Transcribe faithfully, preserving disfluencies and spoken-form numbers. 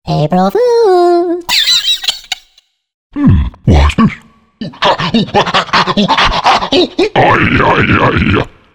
April Fool. Hmm, what's this? Ay, ay, ay.